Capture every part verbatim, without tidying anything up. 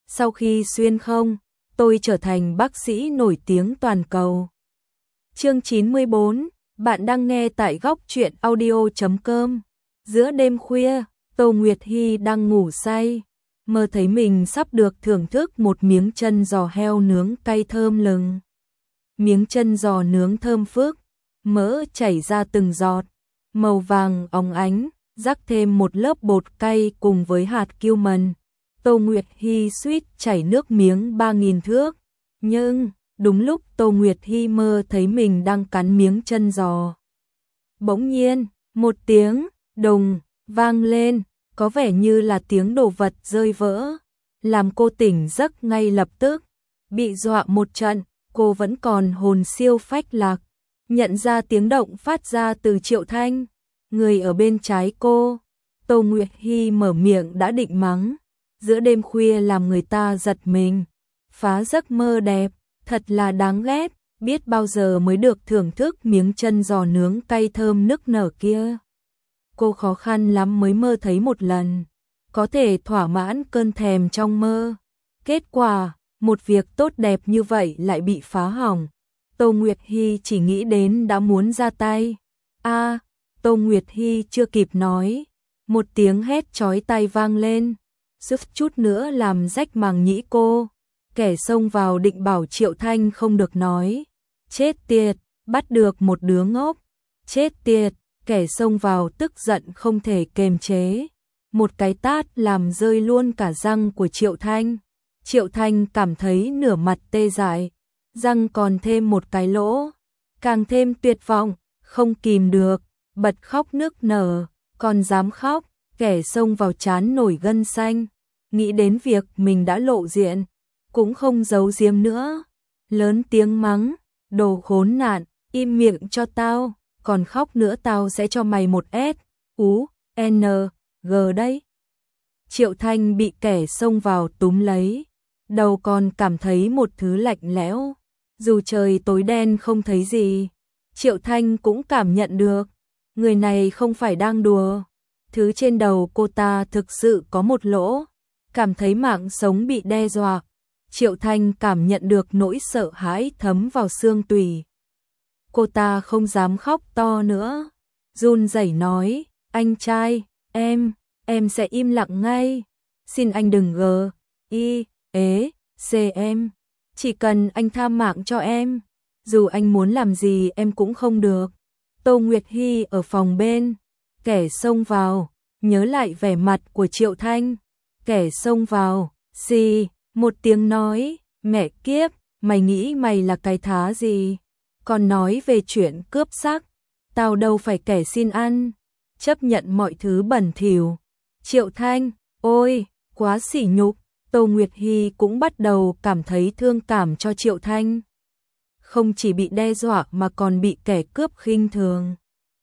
sau khi xuyên không, tôi trở thành bác sĩ nổi tiếng toàn cầu. Chương chín mươi bốn, bạn đang nghe tại góc truyện audio chấm com. Giữa đêm khuya, Tô Nguyệt Hy đang ngủ say, mơ thấy mình sắp được thưởng thức một miếng chân giò heo nướng cay thơm lừng. Miếng chân giò nướng thơm phức, mỡ chảy ra từng giọt, màu vàng óng ánh, rắc thêm một lớp bột cay cùng với hạt cumin. Tô Nguyệt Hy suýt chảy nước miếng ba nghìn thước. Nhưng, đúng lúc Tô Nguyệt Hy mơ thấy mình đang cắn miếng chân giò, bỗng nhiên, một tiếng đùng vang lên, có vẻ như là tiếng đồ vật rơi vỡ, làm cô tỉnh giấc ngay lập tức. Bị dọa một trận, cô vẫn còn hồn siêu phách lạc, nhận ra tiếng động phát ra từ Triệu Thanh, người ở bên trái cô. Tô Nguyệt Hy mở miệng đã định mắng, giữa đêm khuya làm người ta giật mình, phá giấc mơ đẹp, thật là đáng ghét, biết bao giờ mới được thưởng thức miếng chân giò nướng cay thơm nức nở kia. Cô khó khăn lắm mới mơ thấy một lần, có thể thỏa mãn cơn thèm trong mơ. Kết quả, một việc tốt đẹp như vậy lại bị phá hỏng. Tô Nguyệt Hy chỉ nghĩ đến đã muốn ra tay. A, à, Tô Nguyệt Hy chưa kịp nói, một tiếng hét chói tai vang lên, suýt chút nữa làm rách màng nhĩ cô. Kẻ xông vào định bảo Triệu Thanh không được nói. Chết tiệt, bắt được một đứa ngốc. Chết tiệt, kẻ xông vào tức giận không thể kềm chế. Một cái tát làm rơi luôn cả răng của Triệu Thanh. Triệu Thanh cảm thấy nửa mặt tê dại, răng còn thêm một cái lỗ, càng thêm tuyệt vọng, không kìm được, bật khóc nức nở, còn dám khóc, kẻ xông vào trán nổi gân xanh, nghĩ đến việc mình đã lộ diện, cũng không giấu giếm nữa, lớn tiếng mắng, đồ khốn nạn, im miệng cho tao, còn khóc nữa tao sẽ cho mày một S, U, N, G đấy. Triệu Thanh bị kẻ xông vào túm lấy, đầu còn cảm thấy một thứ lạnh lẽo, dù trời tối đen không thấy gì, Triệu Thanh cũng cảm nhận được, người này không phải đang đùa, thứ trên đầu cô ta thực sự có một lỗ, cảm thấy mạng sống bị đe dọa. Triệu Thanh cảm nhận được nỗi sợ hãi thấm vào xương tủy. Cô ta không dám khóc to nữa, run rẩy nói, anh trai, em, em sẽ im lặng ngay, xin anh đừng gờ, y, ế, xê em, chỉ cần anh tha mạng cho em, dù anh muốn làm gì em cũng không được. Tô Nguyệt Hy ở phòng bên, kẻ xông vào, nhớ lại vẻ mặt của Triệu Thanh, kẻ xông vào, xì, một tiếng nói, mẹ kiếp, mày nghĩ mày là cái thá gì, còn nói về chuyện cướp xác, tao đâu phải kẻ xin ăn, chấp nhận mọi thứ bẩn thỉu. Triệu Thanh, ôi, quá sỉ nhục. Tô Nguyệt Hy cũng bắt đầu cảm thấy thương cảm cho Triệu Thanh. Không chỉ bị đe dọa mà còn bị kẻ cướp khinh thường.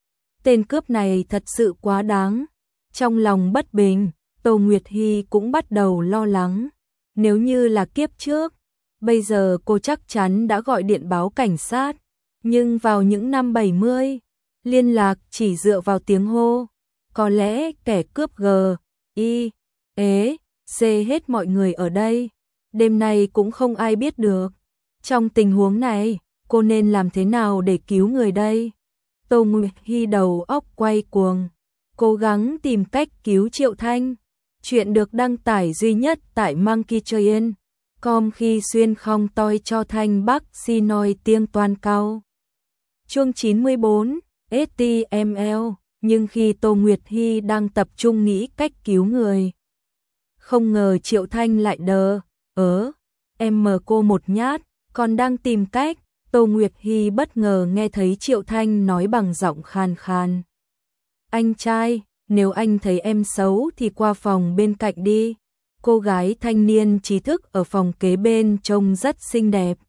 Tên cướp này thật sự quá đáng. Trong lòng bất bình, Tô Nguyệt Hy cũng bắt đầu lo lắng. Nếu như là kiếp trước, bây giờ cô chắc chắn đã gọi điện báo cảnh sát. Nhưng vào những năm bảy mươi, liên lạc chỉ dựa vào tiếng hô. Có lẽ kẻ cướp G, I, ế, C hết mọi người ở đây. Đêm nay cũng không ai biết được. Trong tình huống này, cô nên làm thế nào để cứu người đây? Tô Nguyệt Hy đầu óc quay cuồng, cố gắng tìm cách cứu Triệu Thanh. Chuyện được đăng tải duy nhất tại Monkey Train. Com khi xuyên không toi cho Thanh Bắc si nói tiếng toàn cao. Chương chín mươi bốn, ếch ti em lờ. Nhưng khi Tô Nguyệt Hy đang tập trung nghĩ cách cứu người, không ngờ Triệu Thanh lại đờ, ớ, em mờ cô một nhát, còn đang tìm cách. Tô Nguyệt Hy bất ngờ nghe thấy Triệu Thanh nói bằng giọng khàn khàn. Anh trai, nếu anh thấy em xấu thì qua phòng bên cạnh đi. Cô gái thanh niên trí thức ở phòng kế bên trông rất xinh đẹp.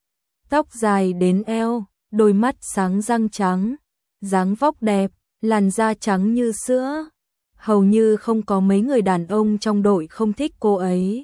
Tóc dài đến eo, đôi mắt sáng răng trắng, dáng vóc đẹp, làn da trắng như sữa. Hầu như không có mấy người đàn ông trong đội không thích cô ấy.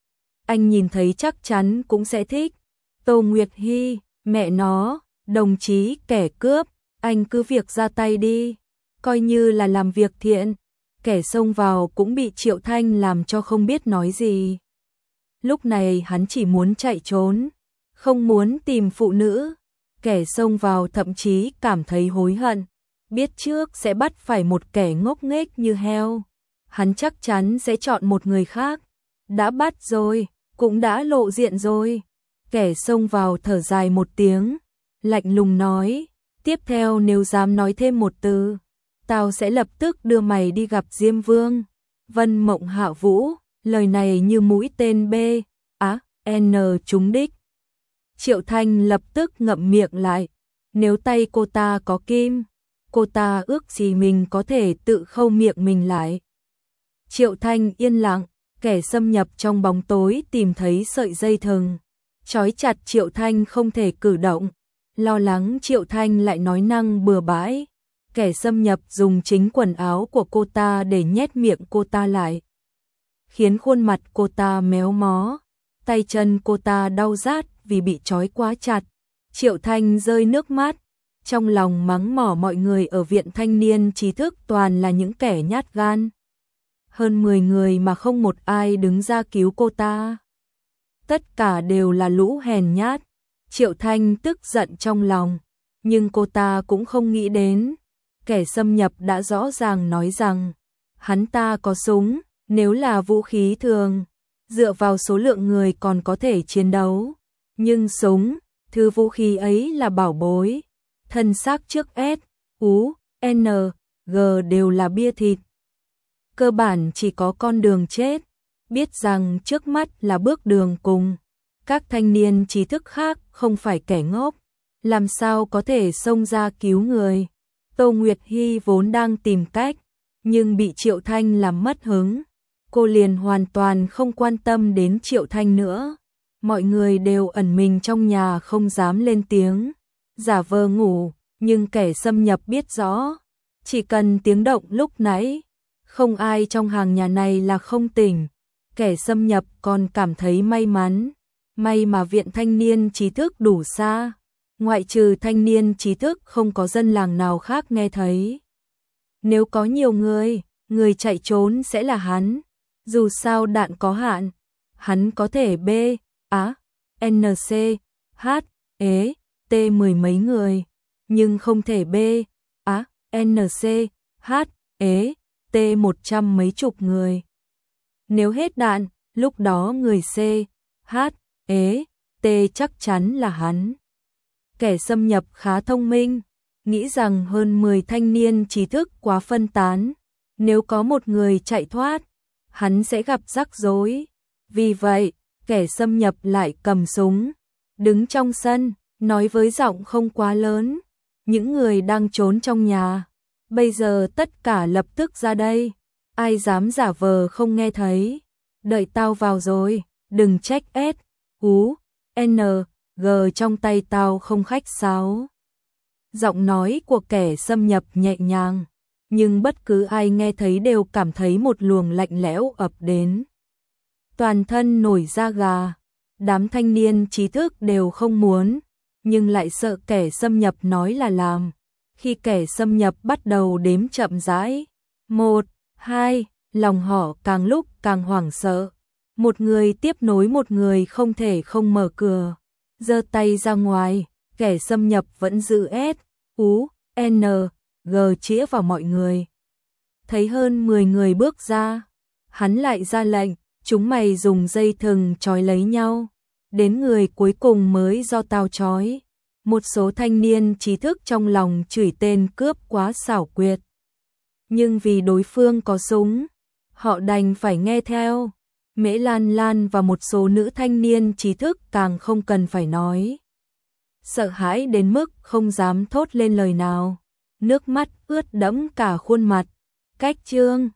Anh nhìn thấy chắc chắn cũng sẽ thích. Tô Nguyệt Hy, mẹ nó, đồng chí kẻ cướp, anh cứ việc ra tay đi, coi như là làm việc thiện. Kẻ xông vào cũng bị Triệu Thanh làm cho không biết nói gì. Lúc này hắn chỉ muốn chạy trốn, không muốn tìm phụ nữ. Kẻ xông vào thậm chí cảm thấy hối hận, biết trước sẽ bắt phải một kẻ ngốc nghếch như heo, hắn chắc chắn sẽ chọn một người khác. Đã bắt rồi, cũng đã lộ diện rồi. Kẻ xông vào thở dài một tiếng, lạnh lùng nói, tiếp theo nếu dám nói thêm một từ, tao sẽ lập tức đưa mày đi gặp Diêm Vương. Vân Mộng Hạ Vũ, lời này như mũi tên B, á, N trúng đích. Triệu Thanh lập tức ngậm miệng lại, nếu tay cô ta có kim, cô ta ước gì mình có thể tự khâu miệng mình lại. Triệu Thanh yên lặng, kẻ xâm nhập trong bóng tối tìm thấy sợi dây thừng, trói chặt Triệu Thanh không thể cử động, lo lắng Triệu Thanh lại nói năng bừa bãi. Kẻ xâm nhập dùng chính quần áo của cô ta để nhét miệng cô ta lại, khiến khuôn mặt cô ta méo mó, tay chân cô ta đau rát vì bị trói quá chặt. Triệu Thanh rơi nước mắt, trong lòng mắng mỏ mọi người ở viện thanh niên trí thức toàn là những kẻ nhát gan. Hơn mười người mà không một ai đứng ra cứu cô ta. Tất cả đều là lũ hèn nhát. Triệu Thanh tức giận trong lòng, nhưng cô ta cũng không nghĩ đến. Kẻ xâm nhập đã rõ ràng nói rằng, hắn ta có súng, nếu là vũ khí thường, dựa vào số lượng người còn có thể chiến đấu. Nhưng súng, thứ vũ khí ấy là bảo bối. Thân xác trước S, U, N, G đều là bia thịt. Cơ bản chỉ có con đường chết. Biết rằng trước mắt là bước đường cùng. Các thanh niên trí thức khác không phải kẻ ngốc, làm sao có thể xông ra cứu người. Tô Nguyệt Hy vốn đang tìm cách, nhưng bị Triệu Thanh làm mất hứng. Cô liền hoàn toàn không quan tâm đến Triệu Thanh nữa. Mọi người đều ẩn mình trong nhà không dám lên tiếng, giả vờ ngủ, nhưng kẻ xâm nhập biết rõ, chỉ cần tiếng động lúc nãy, không ai trong hàng nhà này là không tỉnh. Kẻ xâm nhập còn cảm thấy may mắn, may mà viện thanh niên trí thức đủ xa, ngoại trừ thanh niên trí thức không có dân làng nào khác nghe thấy. Nếu có nhiều người, người chạy trốn sẽ là hắn, dù sao đạn có hạn, hắn có thể B, Á, N, C, H, E, T mười mấy người, nhưng không thể B, Á, N, C, H, E, T một trăm mấy chục người. Nếu hết đạn, lúc đó người C, H, E, T chắc chắn là hắn. Kẻ xâm nhập khá thông minh, nghĩ rằng hơn mười thanh niên trí thức quá phân tán, nếu có một người chạy thoát, hắn sẽ gặp rắc rối. Vì vậy, kẻ xâm nhập lại cầm súng, đứng trong sân, nói với giọng không quá lớn, những người đang trốn trong nhà, bây giờ tất cả lập tức ra đây, ai dám giả vờ không nghe thấy, đợi tao vào rồi, đừng trách S, U, N, G trong tay tao không khách sáo. Giọng nói của kẻ xâm nhập nhẹ nhàng, nhưng bất cứ ai nghe thấy đều cảm thấy một luồng lạnh lẽo ập đến. Toàn thân nổi da gà, đám thanh niên trí thức đều không muốn, nhưng lại sợ kẻ xâm nhập nói là làm. Khi kẻ xâm nhập bắt đầu đếm chậm rãi, một, hai, lòng họ càng lúc càng hoảng sợ. Một người tiếp nối một người không thể không mở cửa, giơ tay ra ngoài, kẻ xâm nhập vẫn giữ S, U, N, G chĩa vào mọi người. Thấy hơn mười người bước ra, hắn lại ra lệnh, chúng mày dùng dây thừng trói lấy nhau, đến người cuối cùng mới do tao trói. Một số thanh niên trí thức trong lòng chửi tên cướp quá xảo quyệt, nhưng vì đối phương có súng, họ đành phải nghe theo. Mễ Lan Lan và một số nữ thanh niên trí thức càng không cần phải nói. Sợ hãi đến mức không dám thốt lên lời nào, nước mắt ướt đẫm cả khuôn mặt. Cách chương